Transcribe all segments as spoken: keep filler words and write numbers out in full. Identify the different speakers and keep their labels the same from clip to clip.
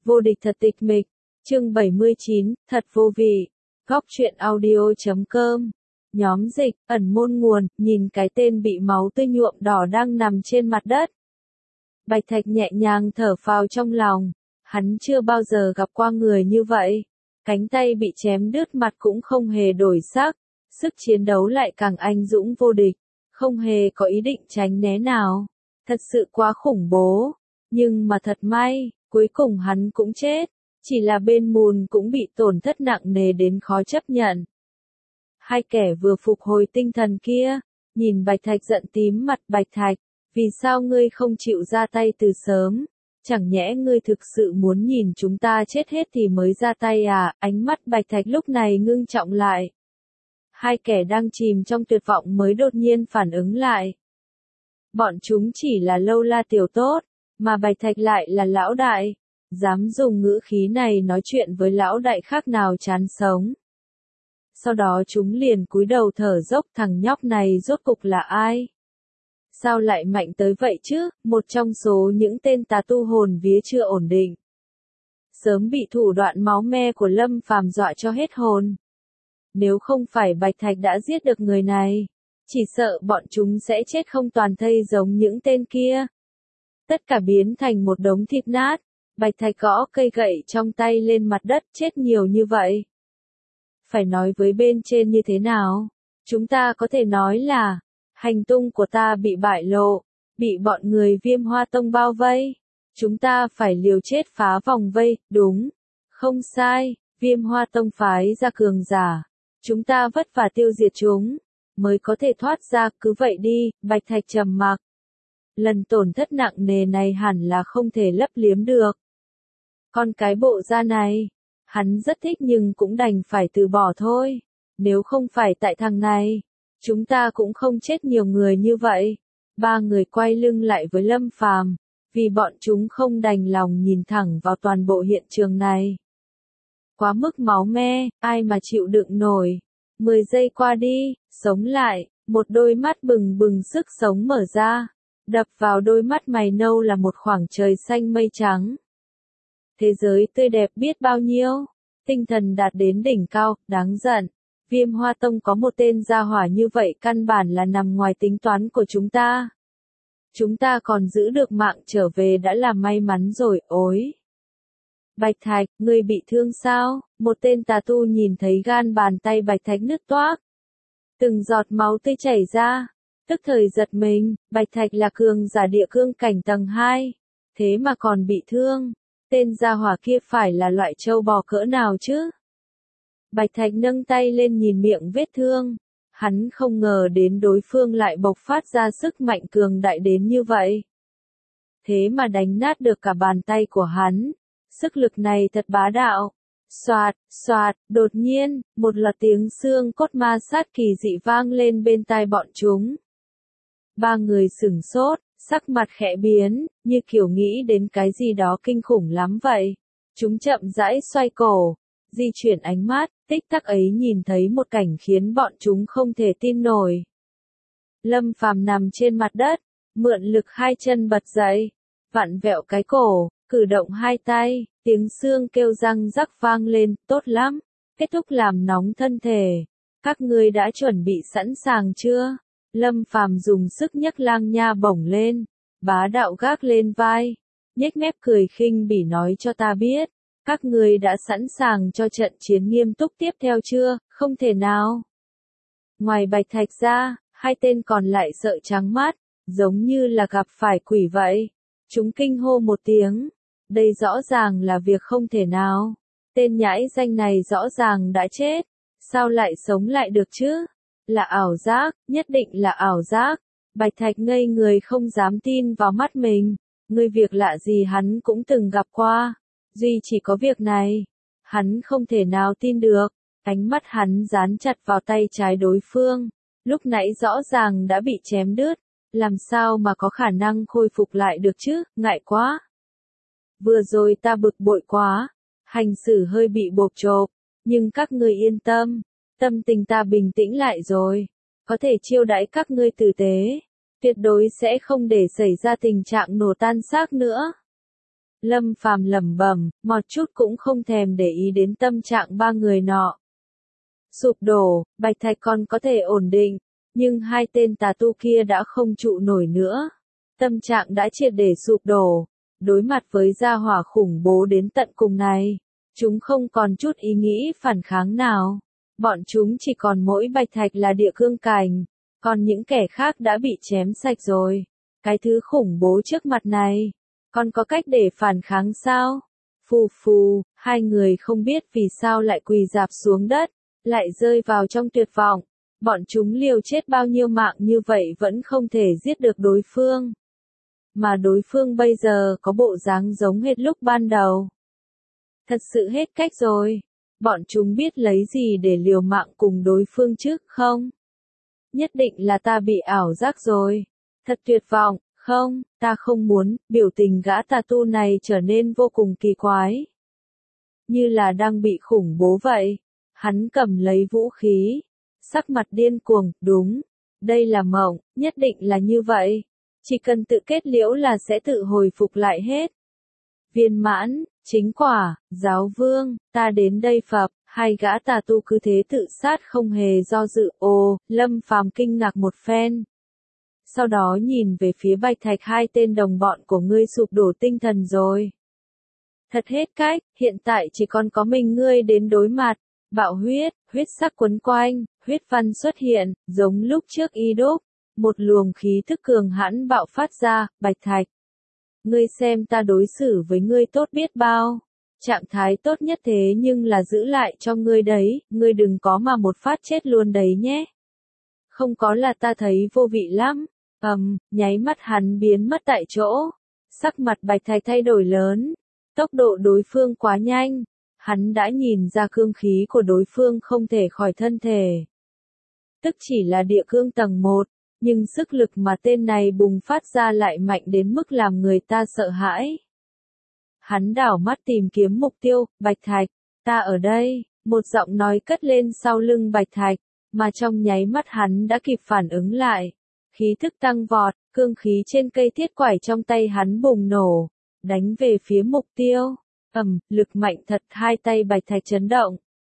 Speaker 1: Vô địch thật tịch mịch. Chương bảy mươi chín, thật vô vị. Góc truyện audio chấm com. Nhóm dịch, ẩn môn nguồn, nhìn cái tên bị máu tươi nhuộm đỏ đang nằm trên mặt đất. Bạch Thạch nhẹ nhàng thở phào trong lòng. Hắn chưa bao giờ gặp qua người như vậy. Cánh tay bị chém đứt, mặt cũng không hề đổi sắc. Sức chiến đấu lại càng anh dũng vô địch. Không hề có ý định tránh né nào. Thật sự quá khủng bố. Nhưng mà thật may, cuối cùng hắn cũng chết. Chỉ là bên mùn cũng bị tổn thất nặng nề đến khó chấp nhận. Hai kẻ vừa phục hồi tinh thần kia, nhìn Bạch Thạch giận tím mặt. Bạch Thạch, vì sao ngươi không chịu ra tay từ sớm? Chẳng nhẽ ngươi thực sự muốn nhìn chúng ta chết hết thì mới ra tay à? Ánh mắt Bạch Thạch lúc này ngưng trọng lại. Hai kẻ đang chìm trong tuyệt vọng mới đột nhiên phản ứng lại. Bọn chúng chỉ là lâu la tiểu tốt, mà Bạch Thạch lại là lão đại. Dám dùng ngữ khí này nói chuyện với lão đại khác nào chán sống. Sau đó chúng liền cúi đầu thở dốc. Thằng nhóc này rốt cục là ai? Sao lại mạnh tới vậy chứ? Một trong số những tên tà tu hồn vía chưa ổn định. Sớm bị thủ đoạn máu me của Lâm Phàm dọa cho hết hồn. Nếu không phải Bạch Thạch đã giết được người này, chỉ sợ bọn chúng sẽ chết không toàn thây giống những tên kia. Tất cả biến thành một đống thịt nát. Bạch Thạch gõ cây gậy trong tay lên mặt đất. Chết nhiều như vậy. Phải nói với bên trên như thế nào? Chúng ta có thể nói là hành tung của ta bị bại lộ, bị bọn người Viêm Hoa Tông bao vây. Chúng ta phải liều chết phá vòng vây. Đúng, không sai, Viêm Hoa Tông phái ra cường giả. Chúng ta vất vả tiêu diệt chúng, mới có thể thoát ra. Cứ vậy đi. Bạch Thạch trầm mặc. Lần tổn thất nặng nề này hẳn là không thể lấp liếm được. Con cái bộ da này, hắn rất thích nhưng cũng đành phải từ bỏ thôi. Nếu không phải tại thằng này, chúng ta cũng không chết nhiều người như vậy. Ba người quay lưng lại với Lâm Phàm, vì bọn chúng không đành lòng nhìn thẳng vào toàn bộ hiện trường này. Quá mức máu me, ai mà chịu đựng nổi. Mười giây qua đi, sống lại, một đôi mắt bừng bừng sức sống mở ra. Đập vào đôi mắt mày nâu là một khoảng trời xanh mây trắng. Thế giới tươi đẹp biết bao nhiêu. Tinh thần đạt đến đỉnh cao. Đáng giận. Viêm Hoa Tông có một tên gia hỏa như vậy căn bản là nằm ngoài tính toán của chúng ta. Chúng ta còn giữ được mạng trở về đã là may mắn rồi. Ối! Bạch Thạch, ngươi bị thương sao? Một tên tà tu nhìn thấy gan bàn tay Bạch Thạch nứt toác. Từng giọt máu tươi chảy ra. Tức thời giật mình. Bạch Thạch là cường giả địa cương cảnh tầng hai. Thế mà còn bị thương. Tên gia hỏa kia phải là loại trâu bò cỡ nào chứ? Bạch Thạch nâng tay lên nhìn miệng vết thương. Hắn không ngờ đến đối phương lại bộc phát ra sức mạnh cường đại đến như vậy. Thế mà đánh nát được cả bàn tay của hắn. Sức lực này thật bá đạo. Xoạt, xoạt, đột nhiên, một loạt tiếng xương cốt ma sát kỳ dị vang lên bên tai bọn chúng. Ba người sửng sốt, sắc mặt khẽ biến, như kiểu nghĩ đến cái gì đó kinh khủng lắm vậy. Chúng chậm rãi xoay cổ, di chuyển ánh mắt, tích tắc ấy nhìn thấy một cảnh khiến bọn chúng không thể tin nổi. Lâm Phàm nằm trên mặt đất, mượn lực hai chân bật dậy, vặn vẹo cái cổ, cử động hai tay, tiếng xương kêu răng rắc vang lên. Tốt lắm, kết thúc làm nóng thân thể. Các ngươi đã chuẩn bị sẵn sàng chưa? Lâm Phàm dùng sức nhấc Lang Nha bổng lên, bá đạo gác lên vai, nhếch mép cười khinh bỉ nói cho ta biết, các ngươi đã sẵn sàng cho trận chiến nghiêm túc tiếp theo chưa? Không thể nào. Ngoài Bạch Thạch ra, hai tên còn lại sợ trắng mắt, giống như là gặp phải quỷ vậy. Chúng kinh hô một tiếng. Đây rõ ràng là việc không thể nào. Tên nhãi danh này rõ ràng đã chết. Sao lại sống lại được chứ? Là ảo giác, nhất định là ảo giác. Bạch Thạch ngây người không dám tin vào mắt mình. Người việc lạ gì hắn cũng từng gặp qua. Duy chỉ có việc này. Hắn không thể nào tin được. Ánh mắt hắn dán chặt vào tay trái đối phương. Lúc nãy rõ ràng đã bị chém đứt. Làm sao mà có khả năng khôi phục lại được chứ? Ngại quá. Vừa rồi ta bực bội quá. Hành xử hơi bị bộp chộp. Nhưng các ngươi yên tâm. Tâm tình ta bình tĩnh lại rồi. Có thể chiêu đãi các ngươi tử tế. Tuyệt đối sẽ không để xảy ra tình trạng nổ tan xác nữa. Lâm Phàm lẩm bẩm, một chút cũng không thèm để ý đến tâm trạng ba người nọ. Sụp đổ, Bạch Thạch còn có thể ổn định, nhưng hai tên tà tu kia đã không trụ nổi nữa. Tâm trạng đã triệt để sụp đổ, đối mặt với gia hỏa khủng bố đến tận cùng này. Chúng không còn chút ý nghĩ phản kháng nào. Bọn chúng chỉ còn mỗi Bạch Thạch là địa cương cảnh, còn những kẻ khác đã bị chém sạch rồi. Cái thứ khủng bố trước mặt này, còn có cách để phản kháng sao? Phù phù, hai người không biết vì sao lại quỳ rạp xuống đất, lại rơi vào trong tuyệt vọng. Bọn chúng liều chết bao nhiêu mạng như vậy vẫn không thể giết được đối phương. Mà đối phương bây giờ có bộ dáng giống hết lúc ban đầu. Thật sự hết cách rồi. Bọn chúng biết lấy gì để liều mạng cùng đối phương chứ, không? Nhất định là ta bị ảo giác rồi. Thật tuyệt vọng, không, ta không muốn, biểu tình gã tà tu này trở nên vô cùng kỳ quái. Như là đang bị khủng bố vậy. Hắn cầm lấy vũ khí. Sắc mặt điên cuồng, đúng. Đây là mộng, nhất định là như vậy. Chỉ cần tự kết liễu là sẽ tự hồi phục lại hết. Viên mãn, chính quả, giáo vương, ta đến đây phập, hai gã tà tu cứ thế tự sát không hề do dự. Ồ, Lâm Phàm kinh ngạc một phen. Sau đó nhìn về phía Bạch Thạch, hai tên đồng bọn của ngươi sụp đổ tinh thần rồi. Thật hết cách, hiện tại chỉ còn có mình ngươi đến đối mặt. Bạo huyết, huyết sắc quấn quanh, huyết văn xuất hiện, giống lúc trước y đúc. Một luồng khí thức cường hãn bạo phát ra. Bạch Thạch, ngươi xem ta đối xử với ngươi tốt biết bao. Trạng thái tốt nhất thế nhưng là giữ lại cho ngươi đấy, ngươi đừng có mà một phát chết luôn đấy nhé. Không có là ta thấy vô vị lắm. Ầm, um, nháy mắt hắn biến mất tại chỗ. Sắc mặt Bạch Thạch thay đổi lớn. Tốc độ đối phương quá nhanh. Hắn đã nhìn ra cương khí của đối phương không thể khỏi thân thể. Tức chỉ là địa cương tầng một, nhưng sức lực mà tên này bùng phát ra lại mạnh đến mức làm người ta sợ hãi. Hắn đảo mắt tìm kiếm mục tiêu. Bạch Thạch, ta ở đây, một giọng nói cất lên sau lưng Bạch Thạch, mà trong nháy mắt hắn đã kịp phản ứng lại. Khí thức tăng vọt, cương khí trên cây thiết quải trong tay hắn bùng nổ, đánh về phía mục tiêu. Ầm, lực mạnh thật, hai tay Bạch Thạch chấn động.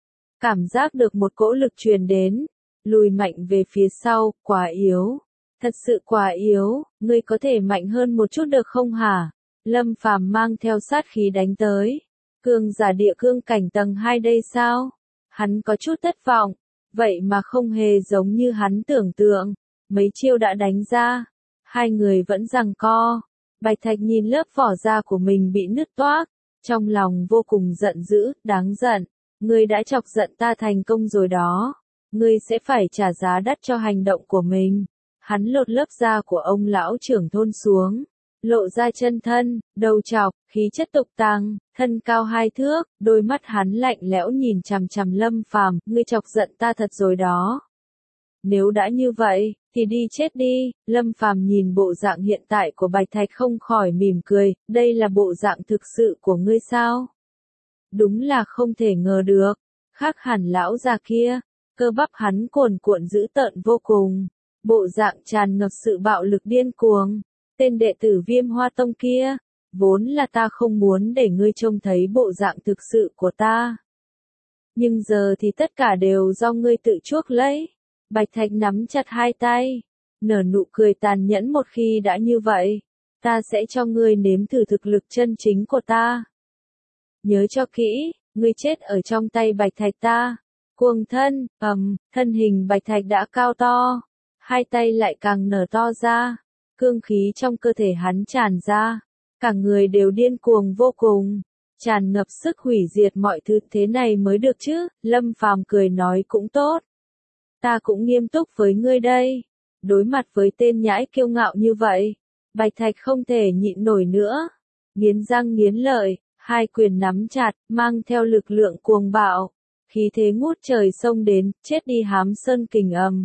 Speaker 1: Cảm giác được một cỗ lực truyền đến, lùi mạnh về phía sau, quá yếu. Thật sự quá yếu, ngươi có thể mạnh hơn một chút được không hả? Lâm Phàm mang theo sát khí đánh tới. Cương giả địa cương cảnh tầng hai đây sao? Hắn có chút thất vọng, vậy mà không hề giống như hắn tưởng tượng. Mấy chiêu đã đánh ra, hai người vẫn giằng co. Bạch Thạch nhìn lớp vỏ da của mình bị nứt toác, trong lòng vô cùng giận dữ, đáng giận. Ngươi đã chọc giận ta thành công rồi đó. Ngươi sẽ phải trả giá đắt cho hành động của mình. Hắn lột lớp da của ông lão trưởng thôn xuống, lộ ra chân thân, đầu trọc, khí chất tục tăng, thân cao hai thước, đôi mắt hắn lạnh lẽo nhìn chằm chằm Lâm Phàm, ngươi chọc giận ta thật rồi đó. Nếu đã như vậy, thì đi chết đi. Lâm Phàm nhìn bộ dạng hiện tại của Bạch Thạch không khỏi mỉm cười, đây là bộ dạng thực sự của ngươi sao? Đúng là không thể ngờ được, khác hẳn lão già kia, cơ bắp hắn cuồn cuộn dữ tợn vô cùng, bộ dạng tràn ngập sự bạo lực điên cuồng. Tên đệ tử Viêm Hoa Tông kia, vốn là ta không muốn để ngươi trông thấy bộ dạng thực sự của ta. Nhưng giờ thì tất cả đều do ngươi tự chuốc lấy. Bạch Thạch nắm chặt hai tay, nở nụ cười tàn nhẫn, một khi đã như vậy, ta sẽ cho ngươi nếm thử thực lực chân chính của ta. Nhớ cho kỹ, ngươi chết ở trong tay Bạch Thạch ta. Cuồng thân, ầm, thân hình Bạch Thạch đã cao to, hai tay lại càng nở to ra, cương khí trong cơ thể hắn tràn ra, cả người đều điên cuồng vô cùng, tràn ngập sức hủy diệt mọi thứ. Thế này mới được chứ? Lâm Phàm cười nói, cũng tốt. Ta cũng nghiêm túc với ngươi đây. Đối mặt với tên nhãi kiêu ngạo như vậy, Bạch Thạch không thể nhịn nổi nữa. Nghiến răng nghiến lợi, hai quyền nắm chặt, mang theo lực lượng cuồng bạo. Khí thế ngút trời xông đến, chết đi Hám Sơn Kình ầm.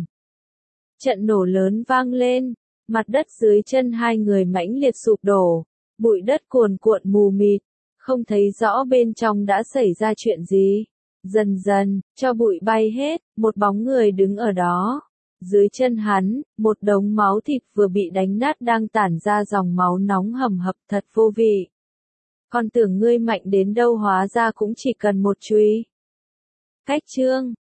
Speaker 1: Trận nổ lớn vang lên, mặt đất dưới chân hai người mãnh liệt sụp đổ, bụi đất cuồn cuộn mù mịt, không thấy rõ bên trong đã xảy ra chuyện gì. Dần dần, cho bụi bay hết, một bóng người đứng ở đó. Dưới chân hắn, một đống máu thịt vừa bị đánh nát đang tản ra dòng máu nóng hầm hập, thật vô vị. Con tưởng ngươi mạnh đến đâu hóa ra cũng chỉ cần một chùy. Cách chương